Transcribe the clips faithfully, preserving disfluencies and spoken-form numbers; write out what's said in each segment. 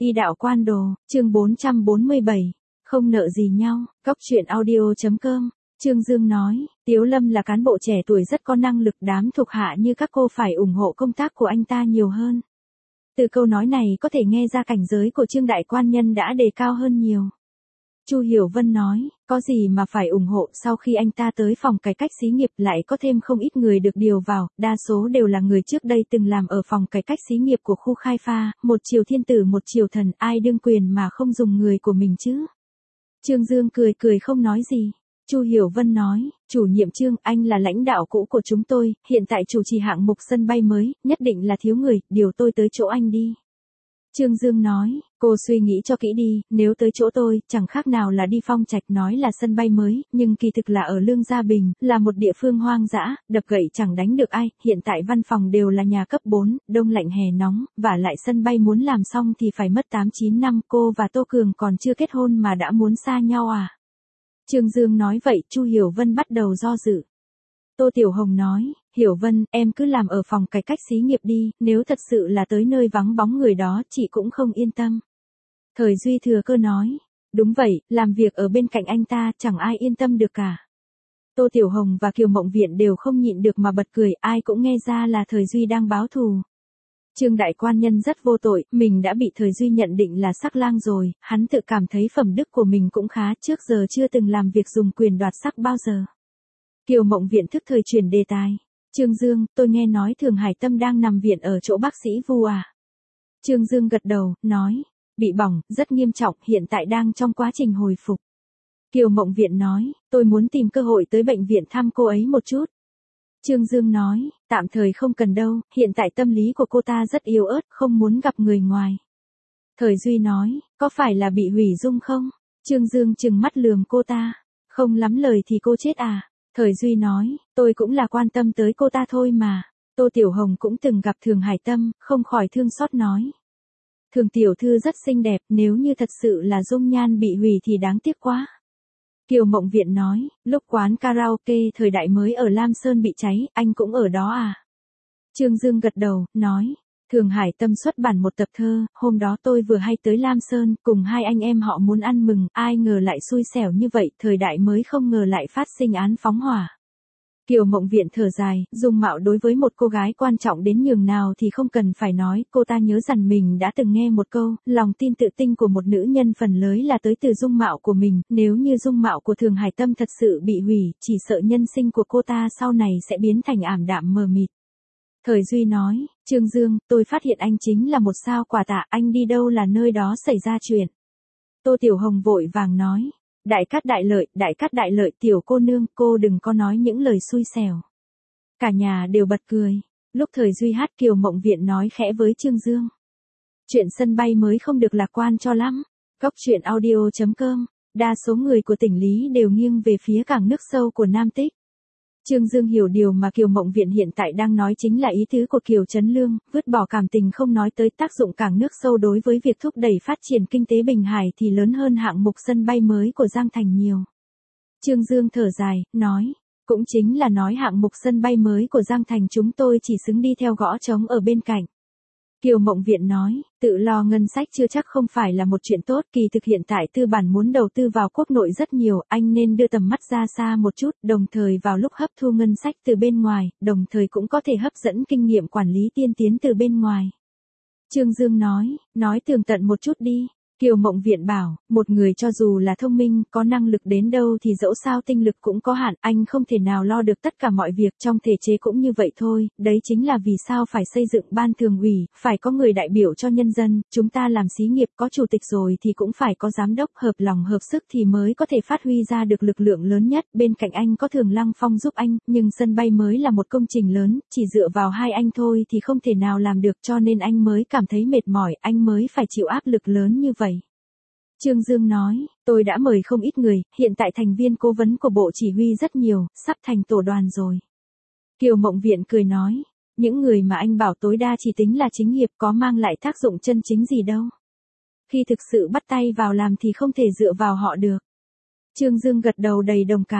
Y đạo quan đồ, chương bốn trăm bốn mươi bảy, không nợ gì nhau, Cóc truyện audio chấm com. Trương Dương nói, Tiếu Lâm là cán bộ trẻ tuổi rất có năng lực, đám thuộc hạ như các cô phải ủng hộ công tác của anh ta nhiều hơn. Từ câu nói này có thể nghe ra cảnh giới của Trương đại quan nhân đã đề cao hơn nhiều. Chu Hiểu Vân nói, có gì mà phải ủng hộ, sau khi anh ta tới phòng cải cách xí nghiệp lại có thêm không ít người được điều vào, đa số đều là người trước đây từng làm ở phòng cải cách xí nghiệp của khu khai pha, một triều thiên tử một triều thần, ai đương quyền mà không dùng người của mình chứ. Trương Dương cười cười không nói gì. Chu Hiểu Vân nói, chủ nhiệm Trương, anh là lãnh đạo cũ của chúng tôi, hiện tại chủ trì hạng mục sân bay mới, nhất định là thiếu người, điều tôi tới chỗ anh đi. Trương Dương nói, cô suy nghĩ cho kỹ đi, nếu tới chỗ tôi, chẳng khác nào là đi Phong Trạch nói là sân bay mới, nhưng kỳ thực là ở Lương Gia Bình, là một địa phương hoang dã, đập gậy chẳng đánh được ai, hiện tại văn phòng đều là nhà cấp bốn, đông lạnh hè nóng, và lại sân bay muốn làm xong thì phải mất tám chín năm, cô và Tô Cường còn chưa kết hôn mà đã muốn xa nhau à? Trương Dương nói vậy, Chu Hiểu Vân bắt đầu do dự. Tô Tiểu Hồng nói, Hiểu Vân, em cứ làm ở phòng cải cách xí nghiệp đi, nếu thật sự là tới nơi vắng bóng người đó, chị cũng không yên tâm. Thời Duy thừa cơ nói, đúng vậy, làm việc ở bên cạnh anh ta, chẳng ai yên tâm được cả. Tô Tiểu Hồng và Kiều Mộng Viện đều không nhịn được mà bật cười, ai cũng nghe ra là Thời Duy đang báo thù. Trương đại quan nhân rất vô tội, mình đã bị Thời Duy nhận định là sắc lang rồi, hắn tự cảm thấy phẩm đức của mình cũng khá, trước giờ chưa từng làm việc dùng quyền đoạt sắc bao giờ. Kiều Mộng Viện thức thời chuyển đề tài. Trương Dương, tôi nghe nói Thường Hải Tâm đang nằm viện ở chỗ bác sĩ Vu à? Trương Dương gật đầu, nói, bị bỏng, rất nghiêm trọng, hiện tại đang trong quá trình hồi phục. Kiều Mộng Viện nói, tôi muốn tìm cơ hội tới bệnh viện thăm cô ấy một chút. Trương Dương nói, tạm thời không cần đâu, hiện tại tâm lý của cô ta rất yếu ớt, không muốn gặp người ngoài. Thời Duy nói, có phải là bị hủy dung không? Trương Dương trừng mắt lườm cô ta, không lắm lời thì cô chết à? Thời Duy nói, tôi cũng là quan tâm tới cô ta thôi mà. Tô Tiểu Hồng cũng từng gặp Thường Hải Tâm, không khỏi thương xót nói. Thường tiểu thư rất xinh đẹp, nếu như thật sự là dung nhan bị hủy thì đáng tiếc quá. Kiều Mộng Viện nói, lúc quán karaoke thời đại mới ở Lam Sơn bị cháy, anh cũng ở đó à? Trương Dương gật đầu, nói, Thường Hải Tâm xuất bản một tập thơ, hôm đó tôi vừa hay tới Lam Sơn, cùng hai anh em họ muốn ăn mừng, ai ngờ lại xui xẻo như vậy, thời đại mới không ngờ lại phát sinh án phóng hỏa. Kiều Mộng Viện thở dài, dung mạo đối với một cô gái quan trọng đến nhường nào thì không cần phải nói, cô ta nhớ rằng mình đã từng nghe một câu, lòng tin tự tin của một nữ nhân phần lớn là tới từ dung mạo của mình, nếu như dung mạo của Thường Hải Tâm thật sự bị hủy, chỉ sợ nhân sinh của cô ta sau này sẽ biến thành ảm đạm mờ mịt. Thời Duy nói, Trương Dương, tôi phát hiện anh chính là một sao quả tạ, anh đi đâu là nơi đó xảy ra chuyện. Tô Tiểu Hồng vội vàng nói, đại cát đại lợi, đại cát đại lợi, tiểu cô nương, cô đừng có nói những lời xui xẻo. Cả nhà đều bật cười, lúc Thời Duy hát Kiều Mộng Viện nói khẽ với Trương Dương. Chuyện sân bay mới không được lạc quan cho lắm. Cóc truyện audio chấm com, đa số người của tỉnh Lý đều nghiêng về phía cảng nước sâu của Nam Tích. Trương Dương hiểu điều mà Kiều Mộng Viện hiện tại đang nói chính là ý tứ của Kiều Trấn Lương, vứt bỏ cảm tình không nói tới tác dụng cảng nước sâu đối với việc thúc đẩy phát triển kinh tế Bình Hải thì lớn hơn hạng mục sân bay mới của Giang Thành nhiều. Trương Dương thở dài, nói, cũng chính là nói hạng mục sân bay mới của Giang Thành chúng tôi chỉ xứng đi theo gõ trống ở bên cạnh. Kiều Mộng Viện nói, tự lo ngân sách chưa chắc không phải là một chuyện tốt, kỳ thực hiện tại tư bản muốn đầu tư vào quốc nội rất nhiều, anh nên đưa tầm mắt ra xa một chút, đồng thời vào lúc hấp thu ngân sách từ bên ngoài, đồng thời cũng có thể hấp dẫn kinh nghiệm quản lý tiên tiến từ bên ngoài. Trương Dương nói, nói tường tận một chút đi. Kiều Mộng Viện bảo, một người cho dù là thông minh, có năng lực đến đâu thì dẫu sao tinh lực cũng có hạn, anh không thể nào lo được tất cả mọi việc, trong thể chế cũng như vậy thôi, đấy chính là vì sao phải xây dựng ban thường ủy, phải có người đại biểu cho nhân dân, chúng ta làm xí nghiệp có chủ tịch rồi thì cũng phải có giám đốc, hợp lòng hợp sức thì mới có thể phát huy ra được lực lượng lớn nhất, bên cạnh anh có Thường Lăng Phong giúp anh, nhưng sân bay mới là một công trình lớn, chỉ dựa vào hai anh thôi thì không thể nào làm được cho nên anh mới cảm thấy mệt mỏi, anh mới phải chịu áp lực lớn như vậy. Trương Dương nói, tôi đã mời không ít người, hiện tại thành viên cố vấn của bộ chỉ huy rất nhiều, sắp thành tổ đoàn rồi. Kiều Mộng Viện cười nói, những người mà anh bảo tối đa chỉ tính là chính hiệp có mang lại tác dụng chân chính gì đâu. Khi thực sự bắt tay vào làm thì không thể dựa vào họ được. Trương Dương gật đầu đầy đồng cảm.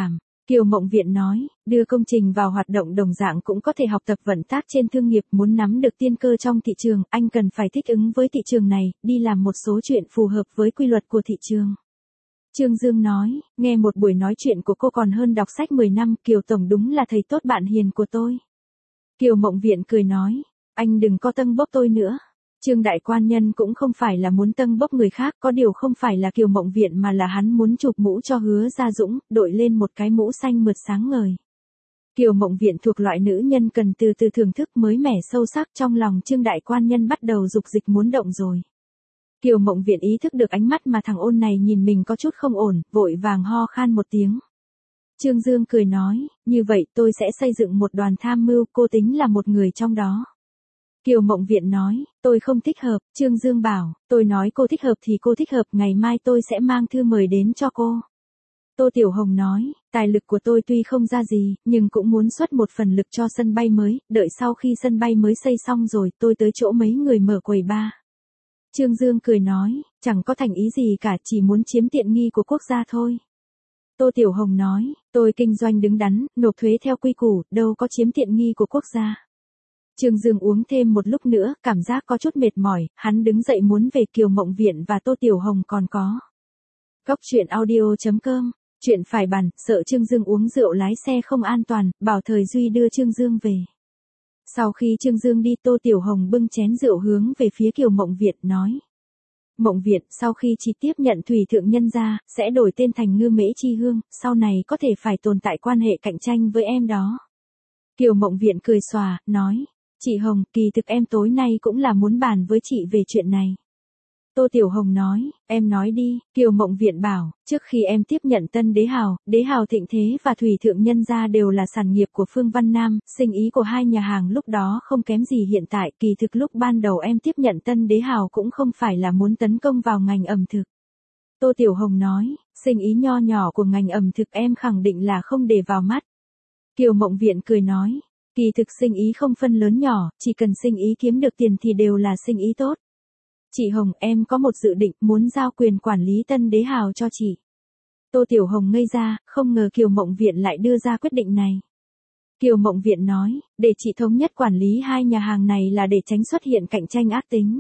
Kiều Mộng Viện nói, đưa công trình vào hoạt động đồng dạng cũng có thể học tập vận tác trên thương nghiệp, muốn nắm được tiên cơ trong thị trường, anh cần phải thích ứng với thị trường này, đi làm một số chuyện phù hợp với quy luật của thị trường. Trương Dương nói, nghe một buổi nói chuyện của cô còn hơn đọc sách mười năm, Kiều Tổng đúng là thầy tốt bạn hiền của tôi. Kiều Mộng Viện cười nói, anh đừng có tâng bốc tôi nữa. Trương Đại Quan Nhân cũng không phải là muốn tâng bốc người khác, có điều không phải là Kiều Mộng Viện mà là hắn muốn chụp mũ cho Hứa Gia Dũng, đội lên một cái mũ xanh mượt sáng ngời. Kiều Mộng Viện thuộc loại nữ nhân cần từ từ thưởng thức mới mẻ sâu sắc, trong lòng Trương Đại Quan Nhân bắt đầu dục dịch muốn động rồi. Kiều Mộng Viện ý thức được ánh mắt mà thằng ôn này nhìn mình có chút không ổn, vội vàng ho khan một tiếng. Trương Dương cười nói, như vậy tôi sẽ xây dựng một đoàn tham mưu, cô tính là một người trong đó. Kiều Mộng Viện nói, tôi không thích hợp. Trương Dương bảo, tôi nói cô thích hợp thì cô thích hợp, ngày mai tôi sẽ mang thư mời đến cho cô. Tô Tiểu Hồng nói, tài lực của tôi tuy không ra gì, nhưng cũng muốn xuất một phần lực cho sân bay mới, đợi sau khi sân bay mới xây xong rồi, tôi tới chỗ mấy người mở quầy bar. Trương Dương cười nói, chẳng có thành ý gì cả, chỉ muốn chiếm tiện nghi của quốc gia thôi. Tô Tiểu Hồng nói, tôi kinh doanh đứng đắn, nộp thuế theo quy củ, đâu có chiếm tiện nghi của quốc gia. Trương Dương uống thêm một lúc nữa, cảm giác có chút mệt mỏi, hắn đứng dậy muốn về. Kiều Mộng Viện và Tô Tiểu Hồng còn có. Góc truyện audio chấm com, chuyện phải bàn, sợ Trương Dương uống rượu lái xe không an toàn, bảo Thời Duy đưa Trương Dương về. Sau khi Trương Dương đi, Tô Tiểu Hồng bưng chén rượu hướng về phía Kiều Mộng Viện nói. Mộng Viện, sau khi chị tiếp nhận Thủy Thượng Nhân gia, sẽ đổi tên thành Ngư Mễ Chi Hương, sau này có thể phải tồn tại quan hệ cạnh tranh với em đó. Kiều Mộng Viện cười xòa, nói. Chị Hồng, kỳ thực em tối nay cũng là muốn bàn với chị về chuyện này. Tô Tiểu Hồng nói, em nói đi. Kiều Mộng Viện bảo, trước khi em tiếp nhận Tân Đế Hào, Đế Hào Thịnh Thế và Thủy Thượng Nhân gia đều là sản nghiệp của Phương Văn Nam, sinh ý của hai nhà hàng lúc đó không kém gì hiện tại, kỳ thực lúc ban đầu em tiếp nhận Tân Đế Hào cũng không phải là muốn tấn công vào ngành ẩm thực. Tô Tiểu Hồng nói, sinh ý nho nhỏ của ngành ẩm thực em khẳng định là không để vào mắt. Kiều Mộng Viện cười nói, kỳ thực sinh ý không phân lớn nhỏ, chỉ cần sinh ý kiếm được tiền thì đều là sinh ý tốt. Chị Hồng, em có một dự định muốn giao quyền quản lý Tân Đế Hào cho chị. Tô Tiểu Hồng ngây ra, không ngờ Kiều Mộng Viện lại đưa ra quyết định này. Kiều Mộng Viện nói, để chị thống nhất quản lý hai nhà hàng này là để tránh xuất hiện cạnh tranh ác tính.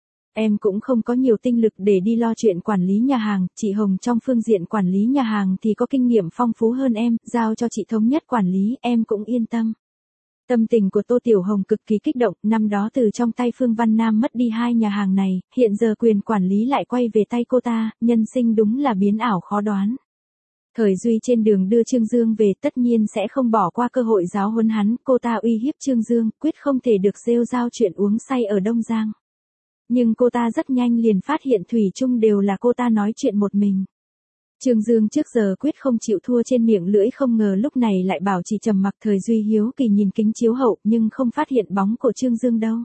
Em cũng không có nhiều tinh lực để đi lo chuyện quản lý nhà hàng, chị Hồng trong phương diện quản lý nhà hàng thì có kinh nghiệm phong phú hơn em, giao cho chị thống nhất quản lý, em cũng yên tâm. Tâm tình của Tô Tiểu Hồng cực kỳ kích động, năm đó từ trong tay Phương Văn Nam mất đi hai nhà hàng này, hiện giờ quyền quản lý lại quay về tay cô ta, nhân sinh đúng là biến ảo khó đoán. Thời Duy trên đường đưa Trương Dương về tất nhiên sẽ không bỏ qua cơ hội giáo huấn hắn, cô ta uy hiếp Trương Dương, quyết không thể được rêu rao chuyện uống say ở Đông Giang. Nhưng cô ta rất nhanh liền phát hiện thủy chung đều là cô ta nói chuyện một mình. Trương Dương trước giờ quyết không chịu thua trên miệng lưỡi, không ngờ lúc này lại bảo chỉ trầm mặc. Thời Duy hiếu kỳ nhìn kính chiếu hậu nhưng không phát hiện bóng của Trương Dương đâu.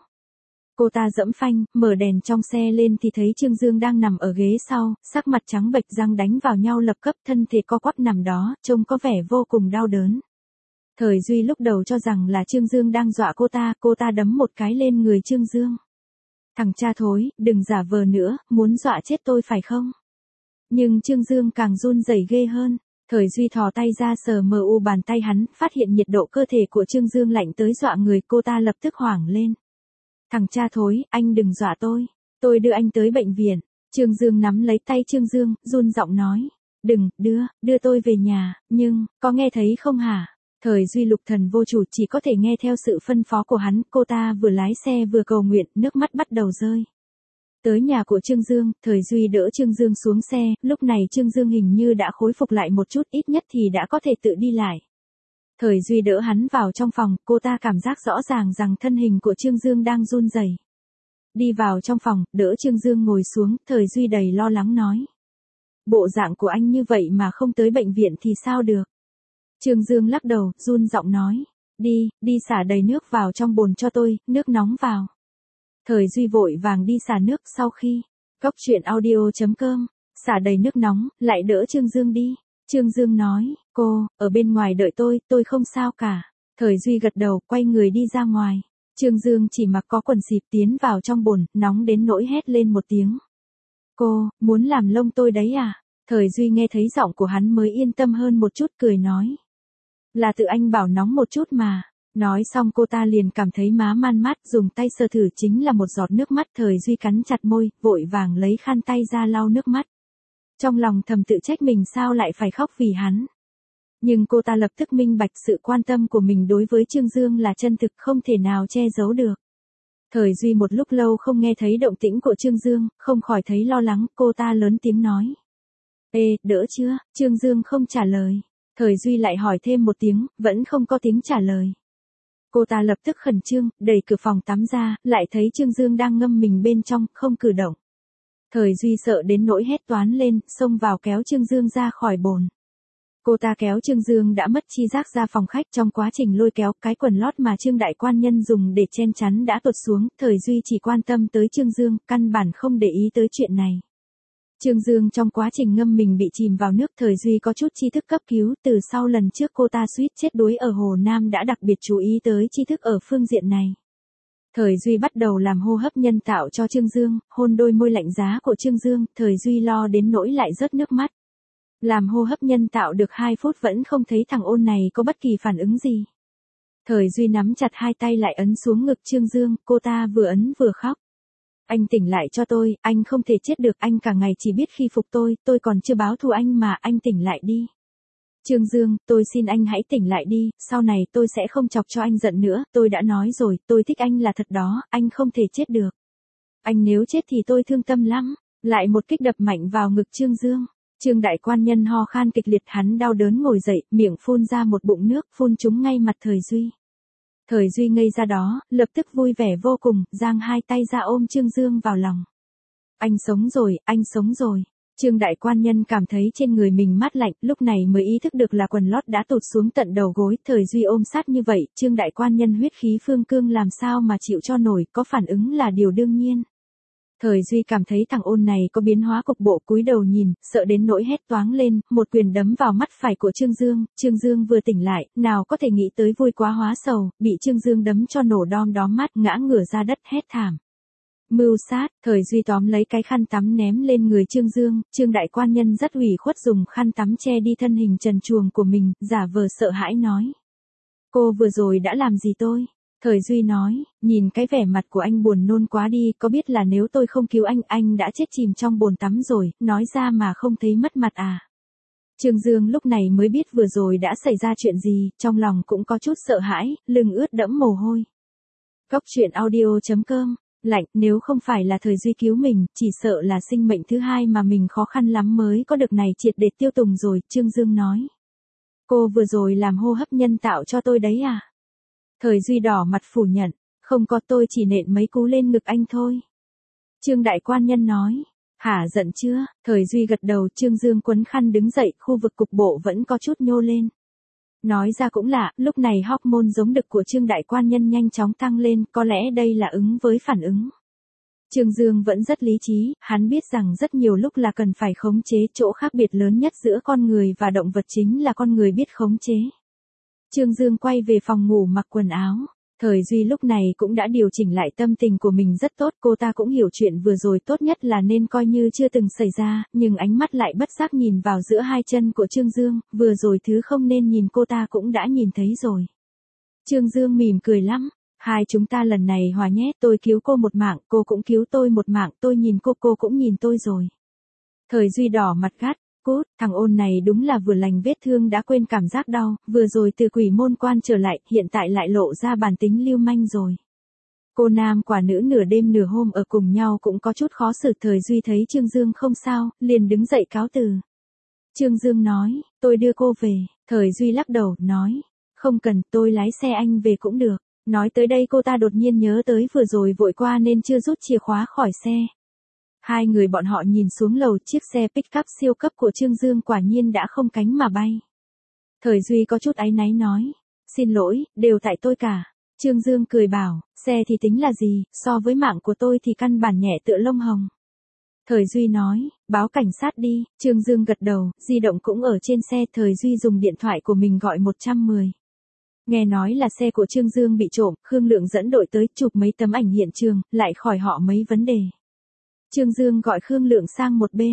Cô ta dẫm phanh, mở đèn trong xe lên thì thấy Trương Dương đang nằm ở ghế sau, sắc mặt trắng bệch, răng đánh vào nhau lập cấp, thân thể co quắp nằm đó, trông có vẻ vô cùng đau đớn. Thời Duy lúc đầu cho rằng là Trương Dương đang dọa cô ta, cô ta đấm một cái lên người Trương Dương. Thằng cha thối, đừng giả vờ nữa, muốn dọa chết tôi phải không? Nhưng Trương Dương càng run rẩy ghê hơn. Thời Duy thò tay ra sờ mờ u bàn tay hắn, phát hiện nhiệt độ cơ thể của Trương Dương lạnh tới dọa người, cô ta lập tức hoảng lên. Thằng cha thối, anh đừng dọa tôi, tôi đưa anh tới bệnh viện. Trương Dương nắm lấy tay Trương Dương, run giọng nói. Đừng, đưa, đưa tôi về nhà, nhưng, có nghe thấy không hả? Thời Duy lục thần vô chủ, chỉ có thể nghe theo sự phân phó của hắn, cô ta vừa lái xe vừa cầu nguyện, nước mắt bắt đầu rơi. Tới nhà của Trương Dương, Thời Duy đỡ Trương Dương xuống xe, lúc này Trương Dương hình như đã khôi phục lại một chút, ít nhất thì đã có thể tự đi lại. Thời Duy đỡ hắn vào trong phòng, cô ta cảm giác rõ ràng rằng thân hình của Trương Dương đang run rẩy. Đi vào trong phòng, đỡ Trương Dương ngồi xuống, Thời Duy đầy lo lắng nói. Bộ dạng của anh như vậy mà không tới bệnh viện thì sao được? Trương Dương lắc đầu, run giọng nói. Đi, đi xả đầy nước vào trong bồn cho tôi, nước nóng vào. Thời Duy vội vàng đi xả nước. Sau khi, góc truyện audio chấm com, xả đầy nước nóng, lại đỡ Trương Dương đi. Trương Dương nói, cô, ở bên ngoài đợi tôi, tôi không sao cả. Thời Duy gật đầu, quay người đi ra ngoài. Trương Dương chỉ mặc có quần xịp tiến vào trong bồn, nóng đến nỗi hét lên một tiếng. Cô, muốn làm lông tôi đấy à? Thời Duy nghe thấy giọng của hắn mới yên tâm hơn một chút, cười nói. Là tự anh bảo nóng một chút mà. Nói xong cô ta liền cảm thấy má man mát, dùng tay sờ thử chính là một giọt nước mắt. Thời Duy cắn chặt môi, vội vàng lấy khăn tay ra lau nước mắt. Trong lòng thầm tự trách mình sao lại phải khóc vì hắn. Nhưng cô ta lập tức minh bạch sự quan tâm của mình đối với Trương Dương là chân thực, không thể nào che giấu được. Thời Duy một lúc lâu không nghe thấy động tĩnh của Trương Dương, không khỏi thấy lo lắng, cô ta lớn tiếng nói. Ê, đỡ chưa? Trương Dương không trả lời. Thời Duy lại hỏi thêm một tiếng, vẫn không có tiếng trả lời. Cô ta lập tức khẩn trương, đẩy cửa phòng tắm ra, lại thấy Trương Dương đang ngâm mình bên trong, không cử động. Thời Duy sợ đến nỗi hét toán lên, xông vào kéo Trương Dương ra khỏi bồn. Cô ta kéo Trương Dương đã mất chi giác ra phòng khách, trong quá trình lôi kéo, cái quần lót mà Trương đại quan nhân dùng để chen chắn đã tuột xuống. Thời Duy chỉ quan tâm tới Trương Dương, căn bản không để ý tới chuyện này. Trương Dương trong quá trình ngâm mình bị chìm vào nước. Thời Duy có chút tri thức cấp cứu, từ sau lần trước cô ta suýt chết đuối ở Hồ Nam đã đặc biệt chú ý tới tri thức ở phương diện này. Thời Duy bắt đầu làm hô hấp nhân tạo cho Trương Dương, hôn đôi môi lạnh giá của Trương Dương. Thời Duy lo đến nỗi lại rớt nước mắt. Làm hô hấp nhân tạo được hai phút vẫn không thấy thằng ôn này có bất kỳ phản ứng gì. Thời Duy nắm chặt hai tay lại ấn xuống ngực Trương Dương, cô ta vừa ấn vừa khóc. Anh tỉnh lại cho tôi, anh không thể chết được, anh cả ngày chỉ biết khi phục tôi, tôi còn chưa báo thù anh mà, anh tỉnh lại đi. Trương Dương, tôi xin anh hãy tỉnh lại đi, sau này tôi sẽ không chọc cho anh giận nữa, tôi đã nói rồi, tôi thích anh là thật đó, anh không thể chết được. Anh nếu chết thì tôi thương tâm lắm. Lại một kích đập mạnh vào ngực Trương Dương. Trương đại quan nhân ho khan kịch liệt, hắn đau đớn ngồi dậy, miệng phun ra một bụng nước, phun trúng ngay mặt Thời Duy. Thời Duy ngây ra đó, lập tức vui vẻ vô cùng, giang hai tay ra ôm Trương Dương vào lòng. Anh sống rồi, anh sống rồi. Trương đại quan nhân cảm thấy trên người mình mát lạnh, lúc này mới ý thức được là quần lót đã tụt xuống tận đầu gối. Thời Duy ôm sát như vậy, Trương đại quan nhân huyết khí phương cương làm sao mà chịu cho nổi, có phản ứng là điều đương nhiên. Thời Duy cảm thấy thằng ôn này có biến hóa cục bộ, cúi đầu nhìn, sợ đến nỗi hét toáng lên, một quyền đấm vào mắt phải của Trương Dương. Trương Dương vừa tỉnh lại, nào có thể nghĩ tới vui quá hóa sầu, bị Trương Dương đấm cho nổ đom đóm mắt, ngã ngửa ra đất hét thảm. Mưu sát. Thời Duy tóm lấy cái khăn tắm ném lên người Trương Dương. Trương đại quan nhân rất ủy khuất dùng khăn tắm che đi thân hình trần truồng của mình, giả vờ sợ hãi nói. Cô vừa rồi đã làm gì tôi? Thời Duy nói, nhìn cái vẻ mặt của anh buồn nôn quá đi, có biết là nếu tôi không cứu anh, anh đã chết chìm trong bồn tắm rồi, nói ra mà không thấy mất mặt à. Trương Dương lúc này mới biết vừa rồi đã xảy ra chuyện gì, trong lòng cũng có chút sợ hãi, lưng ướt đẫm mồ hôi. Cốc truyện audio chấm com, lạnh, nếu không phải là Thời Duy cứu mình, chỉ sợ là sinh mệnh thứ hai mà mình khó khăn lắm mới có được này triệt để tiêu tùng rồi, Trương Dương nói. Cô vừa rồi làm hô hấp nhân tạo cho tôi đấy à? Thời Duy đỏ mặt phủ nhận, không có, tôi chỉ nện mấy cú lên ngực anh thôi. Trương đại quan nhân nói, hả, giận chưa? Thời Duy gật đầu. Trương Dương quấn khăn đứng dậy, khu vực cục bộ vẫn có chút nhô lên. Nói ra cũng lạ, lúc này hormone giống đực của Trương đại quan nhân nhanh chóng tăng lên, có lẽ đây là ứng với phản ứng. Trương Dương vẫn rất lý trí, hắn biết rằng rất nhiều lúc là cần phải khống chế, chỗ khác biệt lớn nhất giữa con người và động vật chính là con người biết khống chế. Trương Dương quay về phòng ngủ mặc quần áo. Thời Duy lúc này cũng đã điều chỉnh lại tâm tình của mình rất tốt, cô ta cũng hiểu chuyện vừa rồi tốt nhất là nên coi như chưa từng xảy ra, nhưng ánh mắt lại bất giác nhìn vào giữa hai chân của Trương Dương, vừa rồi thứ không nên nhìn cô ta cũng đã nhìn thấy rồi. Trương Dương mỉm cười lắm, hai chúng ta lần này hòa nhé, tôi cứu cô một mạng, cô cũng cứu tôi một mạng, tôi nhìn cô, cô cũng nhìn tôi rồi. Thời Duy đỏ mặt gắt. Cút, thằng ôn này đúng là vừa lành vết thương đã quên cảm giác đau, vừa rồi từ quỷ môn quan trở lại, hiện tại lại lộ ra bản tính lưu manh rồi. Cô nam quả nữ nửa đêm nửa hôm ở cùng nhau cũng có chút khó xử. Thời Duy thấy Trương Dương không sao, liền đứng dậy cáo từ. Trương Dương nói, tôi đưa cô về. Thời Duy lắc đầu, nói, không cần, tôi lái xe anh về cũng được. Nói tới đây cô ta đột nhiên nhớ tới vừa rồi vội qua nên chưa rút chìa khóa khỏi xe. Hai người bọn họ nhìn xuống lầu, chiếc xe pick-up siêu cấp của Trương Dương quả nhiên đã không cánh mà bay. Thời Duy có chút áy náy nói, xin lỗi, đều tại tôi cả. Trương Dương cười bảo, xe thì tính là gì, so với mạng của tôi thì căn bản nhẹ tựa lông hồng. Thời Duy nói, báo cảnh sát đi. Trương Dương gật đầu, di động cũng ở trên xe. Thời Duy dùng điện thoại của mình gọi một trăm mười. Nghe nói là xe của Trương Dương bị trộm, Khương Lượng dẫn đội tới chụp mấy tấm ảnh hiện trường, lại khỏi họ mấy vấn đề. Trương Dương gọi Khương Lượng sang một bên,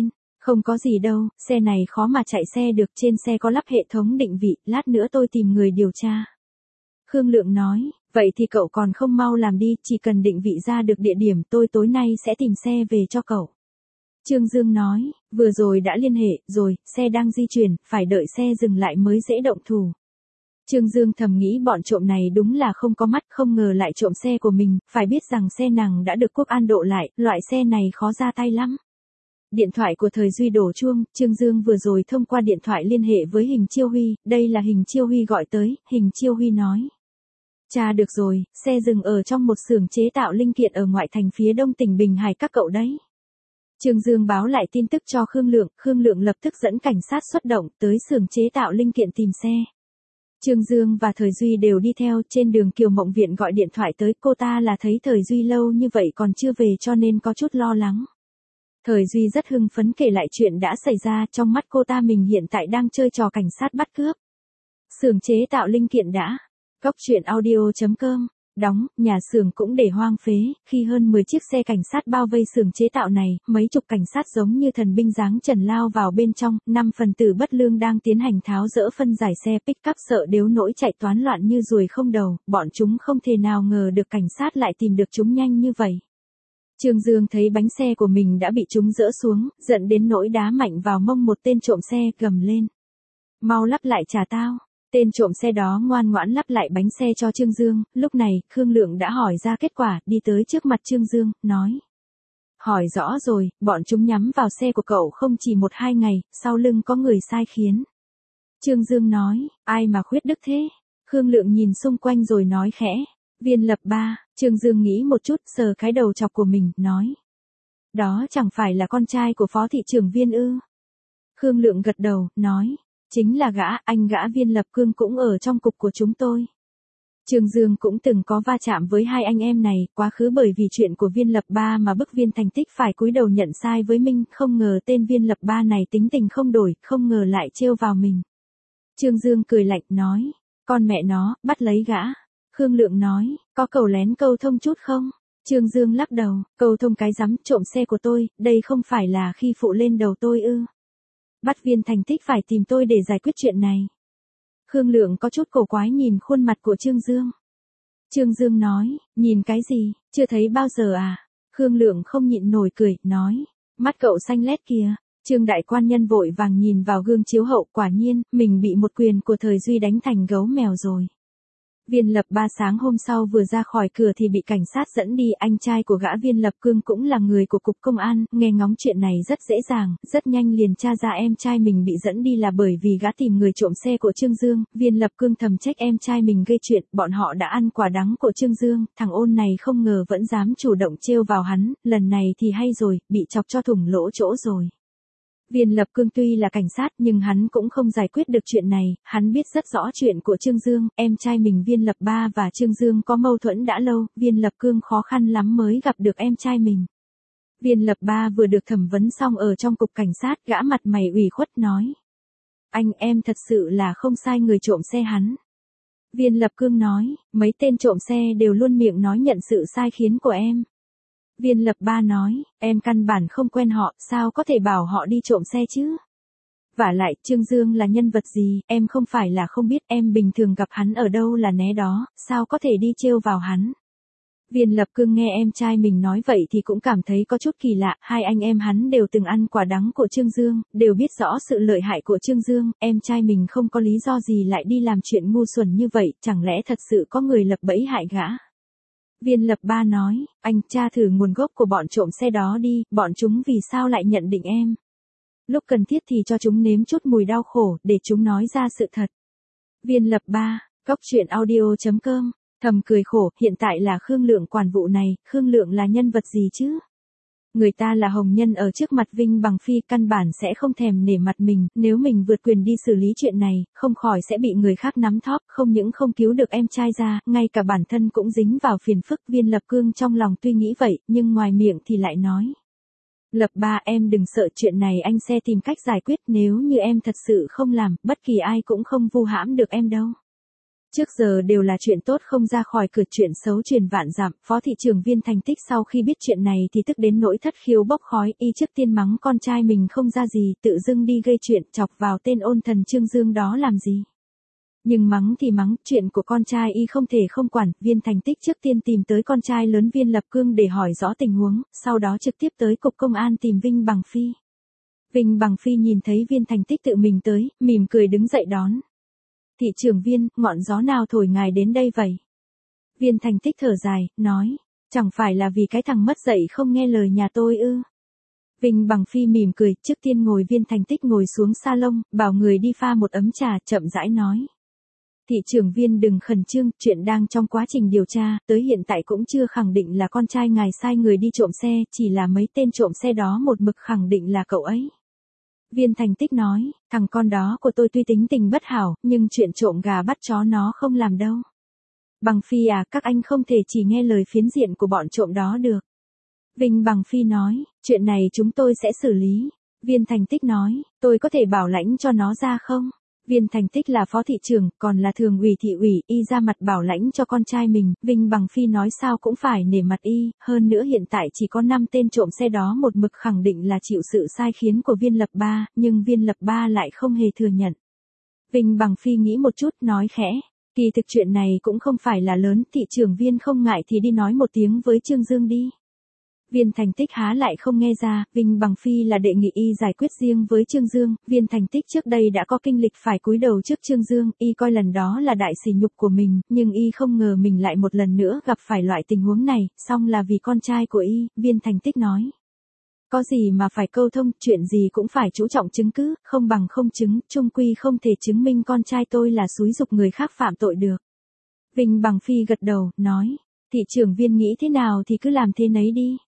Không có gì đâu, xe này khó mà chạy xe được, trên xe có lắp hệ thống định vị, lát nữa tôi tìm người điều tra. Khương Lượng nói, vậy thì cậu còn không mau làm đi, chỉ cần định vị ra được địa điểm tôi tối nay sẽ tìm xe về cho cậu. Trương Dương nói, vừa rồi đã liên hệ, rồi, xe đang di chuyển, phải đợi xe dừng lại mới dễ động thủ. Trương Dương thầm nghĩ bọn trộm này đúng là không có mắt, không ngờ lại trộm xe của mình, phải biết rằng xe nàng đã được Quốc An độ lại, loại xe này khó ra tay lắm. Điện thoại của Thời Duy đổ chuông, Trương Dương vừa rồi thông qua điện thoại liên hệ với Hình Chiêu Huy, đây là Hình Chiêu Huy gọi tới, Hình Chiêu Huy nói. Chà được rồi, xe dừng ở trong một xưởng chế tạo linh kiện ở ngoại thành phía đông tỉnh Bình Hải các cậu đấy. Trương Dương báo lại tin tức cho Khương Lượng, Khương Lượng lập tức dẫn cảnh sát xuất động tới xưởng chế tạo linh kiện tìm xe. Trương Dương và Thời Duy đều đi theo, trên đường Kiều Mộng Viện gọi điện thoại tới, cô ta là thấy Thời Duy lâu như vậy còn chưa về cho nên có chút lo lắng. Thời Duy rất hưng phấn kể lại chuyện đã xảy ra, trong mắt cô ta mình hiện tại đang chơi trò cảnh sát bắt cướp. Xưởng chế tạo linh kiện đã. Cóc truyện audio chấm com. Đóng, nhà xưởng cũng để hoang phế, khi hơn mười chiếc xe cảnh sát bao vây xưởng chế tạo này, mấy chục cảnh sát giống như thần binh giáng trần lao vào bên trong, năm phần tử bất lương đang tiến hành tháo dỡ phân giải xe pick-up sợ đến nỗi chạy toán loạn như ruồi không đầu, bọn chúng không thể nào ngờ được cảnh sát lại tìm được chúng nhanh như vậy. Trương Dương thấy bánh xe của mình đã bị chúng dỡ xuống, giận đến nỗi đá mạnh vào mông một tên trộm xe, gầm lên. Mau lắp lại trả tao. Tên trộm xe đó ngoan ngoãn lắp lại bánh xe cho Trương Dương, lúc này, Khương Lượng đã hỏi ra kết quả, đi tới trước mặt Trương Dương, nói. Hỏi rõ rồi, bọn chúng nhắm vào xe của cậu không chỉ một hai ngày, sau lưng có người sai khiến. Trương Dương nói, ai mà khuyết đức thế? Khương Lượng nhìn xung quanh rồi nói khẽ. Viên Lập Ba. Trương Dương nghĩ một chút, sờ cái đầu chọc của mình, nói. Đó chẳng phải là con trai của phó thị trưởng Viên ư? Khương Lượng gật đầu, nói. Chính là gã, anh gã Viên Lập Cương cũng ở trong cục của chúng tôi. Trương Dương cũng từng có va chạm với hai anh em này, quá khứ bởi vì chuyện của Viên Lập Ba mà bức Viên Thành Tích phải cúi đầu nhận sai với Minh, không ngờ tên Viên Lập Ba này tính tình không đổi, không ngờ lại trêu vào mình. Trương Dương cười lạnh, nói, con mẹ nó, bắt lấy gã. Khương Lượng nói, có cầu lén câu thông chút không? Trương Dương lắc đầu, câu thông cái rắm, trộm xe của tôi, đây không phải là khi phụ lên đầu tôi ư. Bắt Viên Thành Tích phải tìm tôi để giải quyết chuyện này. Khương Lượng có chút cổ quái nhìn khuôn mặt của Trương Dương. Trương Dương nói, nhìn cái gì, chưa thấy bao giờ à? Khương Lượng không nhịn nổi cười, nói, mắt cậu xanh lét kìa. Trương đại quan nhân vội vàng nhìn vào gương chiếu hậu, quả nhiên, mình bị một quyền của Thời Duy đánh thành gấu mèo rồi. Viên Lập Ba sáng hôm sau vừa ra khỏi cửa thì bị cảnh sát dẫn đi, anh trai của gã Viên Lập Cương cũng là người của cục công an, nghe ngóng chuyện này rất dễ dàng, rất nhanh liền tra ra em trai mình bị dẫn đi là bởi vì gã tìm người trộm xe của Trương Dương, Viên Lập Cương thầm trách em trai mình gây chuyện, bọn họ đã ăn quả đắng của Trương Dương, thằng ôn này không ngờ vẫn dám chủ động trêu vào hắn, lần này thì hay rồi, bị chọc cho thủng lỗ chỗ rồi. Viên Lập Cương tuy là cảnh sát nhưng hắn cũng không giải quyết được chuyện này, hắn biết rất rõ chuyện của Trương Dương, em trai mình Viên Lập Ba và Trương Dương có mâu thuẫn đã lâu, Viên Lập Cương khó khăn lắm mới gặp được em trai mình. Viên Lập Ba vừa được thẩm vấn xong ở trong cục cảnh sát, gã mặt mày ủy khuất nói. Anh em thật sự là không sai người trộm xe hắn. Viên Lập Cương nói, mấy tên trộm xe đều luôn miệng nói nhận sự sai khiến của em. Viên Lập Ba nói, em căn bản không quen họ, sao có thể bảo họ đi trộm xe chứ? Vả lại, Trương Dương là nhân vật gì, em không phải là không biết, em bình thường gặp hắn ở đâu là né đó, sao có thể đi trêu vào hắn? Viên Lập Cương nghe em trai mình nói vậy thì cũng cảm thấy có chút kỳ lạ, hai anh em hắn đều từng ăn quả đắng của Trương Dương, đều biết rõ sự lợi hại của Trương Dương, em trai mình không có lý do gì lại đi làm chuyện ngu xuẩn như vậy, chẳng lẽ thật sự có người lập bẫy hại gã? Viên Lập Ba nói, anh tra thử nguồn gốc của bọn trộm xe đó đi, bọn chúng vì sao lại nhận định em. Lúc cần thiết thì cho chúng nếm chút mùi đau khổ, để chúng nói ra sự thật. Viên Lập Ba, cóc truyện audio chấm com, thầm cười khổ, hiện tại là Khương Lượng quản vụ này, Khương Lượng là nhân vật gì chứ? Người ta là hồng nhân ở trước mặt Vinh Bằng Phi, căn bản sẽ không thèm nể mặt mình, nếu mình vượt quyền đi xử lý chuyện này, không khỏi sẽ bị người khác nắm thóp, không những không cứu được em trai ra, ngay cả bản thân cũng dính vào phiền phức. Viên Lập Cương trong lòng tuy nghĩ vậy, nhưng ngoài miệng thì lại nói. Lập Ba, em đừng sợ, chuyện này anh sẽ tìm cách giải quyết, nếu như em thật sự không làm, bất kỳ ai cũng không vu hãm được em đâu. Trước giờ đều là chuyện tốt không ra khỏi cửa, chuyện xấu truyền vạn dặm. Phó thị trưởng Viên Thành Tích sau khi biết chuyện này thì tức đến nỗi thất khiếu bốc khói, y trước tiên mắng con trai mình không ra gì, tự dưng đi gây chuyện chọc vào tên ôn thần Trương Dương đó làm gì. Nhưng mắng thì mắng, chuyện của con trai y không thể không quản. Viên Thành Tích trước tiên tìm tới con trai lớn Viên Lập Cương để hỏi rõ tình huống, sau đó trực tiếp tới cục công an tìm Vinh Bằng Phi. Vinh Bằng Phi nhìn thấy Viên Thành Tích tự mình tới, mỉm cười đứng dậy đón. Thị trưởng Viên, ngọn gió nào thổi ngài đến đây vậy? Viên Thành Tích thở dài, nói, chẳng phải là vì cái thằng mất dạy không nghe lời nhà tôi ư? Vinh Bằng Phi mỉm cười, trước tiên ngồi Viên Thành Tích ngồi xuống salon, bảo người đi pha một ấm trà, chậm rãi nói. Thị trưởng Viên đừng khẩn trương, chuyện đang trong quá trình điều tra, tới hiện tại cũng chưa khẳng định là con trai ngài sai người đi trộm xe, chỉ là mấy tên trộm xe đó một mực khẳng định là cậu ấy. Viên Thành Tích nói, thằng con đó của tôi tuy tính tình bất hảo, nhưng chuyện trộm gà bắt chó nó không làm đâu. Bằng Phi à, các anh không thể chỉ nghe lời phiến diện của bọn trộm đó được. Vinh Bằng Phi nói, chuyện này chúng tôi sẽ xử lý. Viên Thành Tích nói, tôi có thể bảo lãnh cho nó ra không? Viên Thành Tích là phó thị trưởng, còn là thường ủy thị ủy, y ra mặt bảo lãnh cho con trai mình. Vinh Bằng Phi nói sao cũng phải nể mặt y, hơn nữa hiện tại chỉ có năm tên trộm xe đó một mực khẳng định là chịu sự sai khiến của Viên Lập Ba, nhưng Viên Lập Ba lại không hề thừa nhận. Vinh Bằng Phi nghĩ một chút, nói khẽ, kỳ thực chuyện này cũng không phải là lớn, thị trưởng Viên không ngại thì đi nói một tiếng với Trương Dương đi. Viên Thành Tích há lại không nghe ra, Vinh Bằng Phi là đệ nghị y giải quyết riêng với Trương Dương, Viên Thành Tích trước đây đã có kinh lịch phải cúi đầu trước Trương Dương, y coi lần đó là đại sỉ nhục của mình, nhưng y không ngờ mình lại một lần nữa gặp phải loại tình huống này, song là vì con trai của y, Viên Thành Tích nói. Có gì mà phải câu thông, chuyện gì cũng phải chú trọng chứng cứ, không bằng không chứng, chung quy không thể chứng minh con trai tôi là xúi giục người khác phạm tội được. Vinh Bằng Phi gật đầu, nói, thị trưởng Viên nghĩ thế nào thì cứ làm thế nấy đi.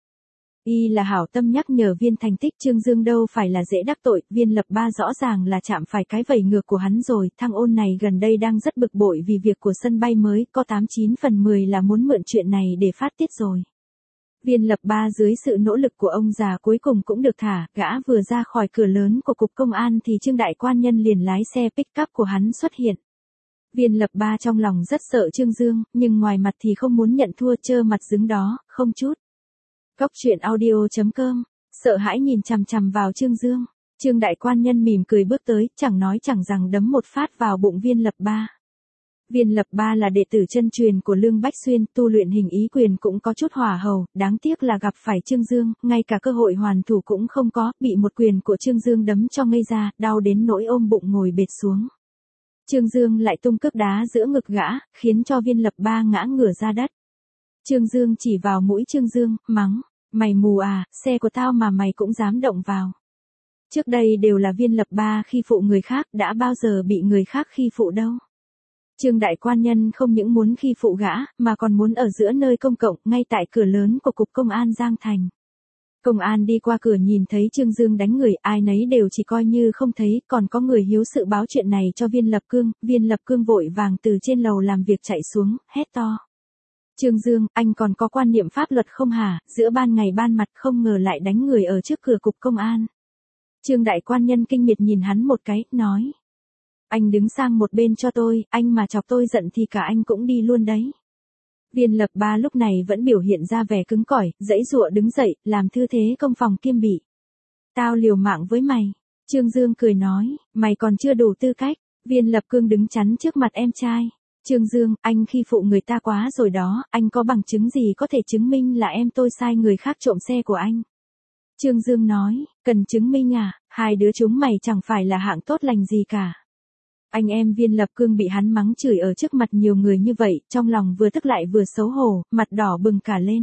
Y là hảo tâm nhắc nhở Viên Thành Tích, Trương Dương đâu phải là dễ đắc tội, Viên Lập Ba rõ ràng là chạm phải cái vẩy ngược của hắn rồi, thằng ôn này gần đây đang rất bực bội vì việc của sân bay mới, có tám chín phần mười là muốn mượn chuyện này để phát tiết rồi. Viên Lập Ba dưới sự nỗ lực của ông già cuối cùng cũng được thả, gã vừa ra khỏi cửa lớn của cục công an thì Trương Đại Quan Nhân liền lái xe pick-up của hắn xuất hiện. Viên Lập Ba trong lòng rất sợ Trương Dương, nhưng ngoài mặt thì không muốn nhận thua, trơ mặt đứng đó, không chút. Góc truyện audio chấm com, sợ hãi nhìn chằm chằm vào Trương Dương. Trương Đại Quan Nhân mỉm cười bước tới, chẳng nói chẳng rằng đấm một phát vào bụng Viên Lập Ba. Viên Lập Ba là đệ tử chân truyền của Lương Bách Xuyên, tu luyện hình ý quyền cũng có chút hỏa hầu, đáng tiếc là gặp phải Trương Dương, ngay cả cơ hội hoàn thủ cũng không có, bị một quyền của Trương Dương đấm cho ngây ra, đau đến nỗi ôm bụng ngồi bệt xuống. Trương Dương lại tung cước đá giữa ngực gã, khiến cho Viên Lập Ba ngã ngửa ra đất. Trương Dương chỉ vào mũi Trương Dương, mắng, mày mù à, xe của tao mà mày cũng dám động vào. Trước đây đều là Viên Lập Ba khi phụ người khác, đã bao giờ bị người khác khi phụ đâu. Trương Đại Quan Nhân không những muốn khi phụ gã, mà còn muốn ở giữa nơi công cộng, ngay tại cửa lớn của Cục Công an Giang Thành. Công an đi qua cửa nhìn thấy Trương Dương đánh người, ai nấy đều chỉ coi như không thấy, còn có người hiếu sự báo chuyện này cho Viên Lập Cương, Viên Lập Cương vội vàng từ trên lầu làm việc chạy xuống, hét to. Trương Dương, anh còn có quan niệm pháp luật không hả, giữa ban ngày ban mặt không ngờ lại đánh người ở trước cửa Cục Công an. Trương Đại Quan Nhân kinh miệt nhìn hắn một cái, nói. Anh đứng sang một bên cho tôi, anh mà chọc tôi giận thì cả anh cũng đi luôn đấy. Viên Lập Ba lúc này vẫn biểu hiện ra vẻ cứng cỏi, giãy giụa đứng dậy, làm thư thế công phòng kiêm bị. Tao liều mạng với mày. Trương Dương cười nói, mày còn chưa đủ tư cách. Viên Lập Cương đứng chắn trước mặt em trai. Trương Dương, anh khi phụ người ta quá rồi đó, anh có bằng chứng gì có thể chứng minh là em tôi sai người khác trộm xe của anh? Trương Dương nói, cần chứng minh à, hai đứa chúng mày chẳng phải là hạng tốt lành gì cả. Anh em Viên Lập Cương bị hắn mắng chửi ở trước mặt nhiều người như vậy, trong lòng vừa tức lại vừa xấu hổ, mặt đỏ bừng cả lên.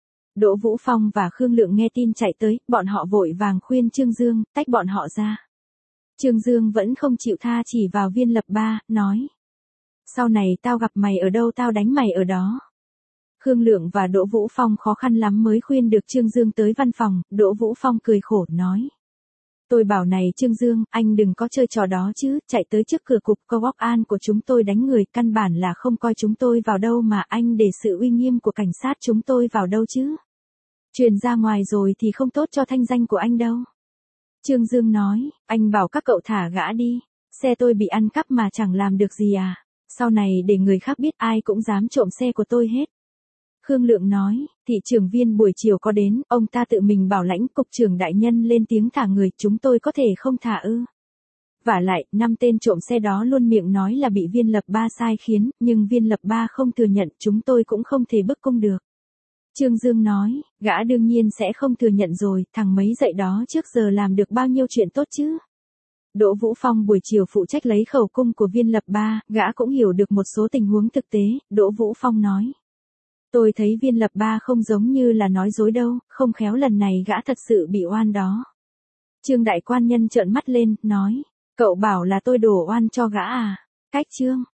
Đỗ Vũ Phong và Khương Lượng nghe tin chạy tới, bọn họ vội vàng khuyên Trương Dương, tách bọn họ ra. Trương Dương vẫn không chịu tha, chỉ vào Viên Lập Ba, nói. Sau này tao gặp mày ở đâu tao đánh mày ở đó. Khương Lượng và Đỗ Vũ Phong khó khăn lắm mới khuyên được Trương Dương tới văn phòng, Đỗ Vũ Phong cười khổ nói. Tôi bảo này Trương Dương, anh đừng có chơi trò đó chứ, chạy tới trước cửa Cục Công an của chúng tôi đánh người, căn bản là không coi chúng tôi vào đâu mà anh để sự uy nghiêm của cảnh sát chúng tôi vào đâu chứ. Truyền ra ngoài rồi thì không tốt cho thanh danh của anh đâu. Trương Dương nói, anh bảo các cậu thả gã đi, xe tôi bị ăn cắp mà chẳng làm được gì à. Sau này để người khác biết ai cũng dám trộm xe của tôi hết. Khương Lượng nói, thị trưởng Viên buổi chiều có đến, ông ta tự mình bảo lãnh cục trưởng đại nhân lên tiếng thả người, chúng tôi có thể không thả ư. Vả lại, năm tên trộm xe đó luôn miệng nói là bị Viên Lập Ba sai khiến, nhưng Viên Lập Ba không thừa nhận, chúng tôi cũng không thể bức cung được. Trương Dương nói, gã đương nhiên sẽ không thừa nhận rồi, thằng mấy dậy đó trước giờ làm được bao nhiêu chuyện tốt chứ. Đỗ Vũ Phong buổi chiều phụ trách lấy khẩu cung của Viên Lập Ba, gã cũng hiểu được một số tình huống thực tế, Đỗ Vũ Phong nói. Tôi thấy Viên Lập Ba không giống như là nói dối đâu, không khéo lần này gã thật sự bị oan đó. Trương Đại Quan Nhân trợn mắt lên, nói, cậu bảo là tôi đổ oan cho gã à, cách Trương.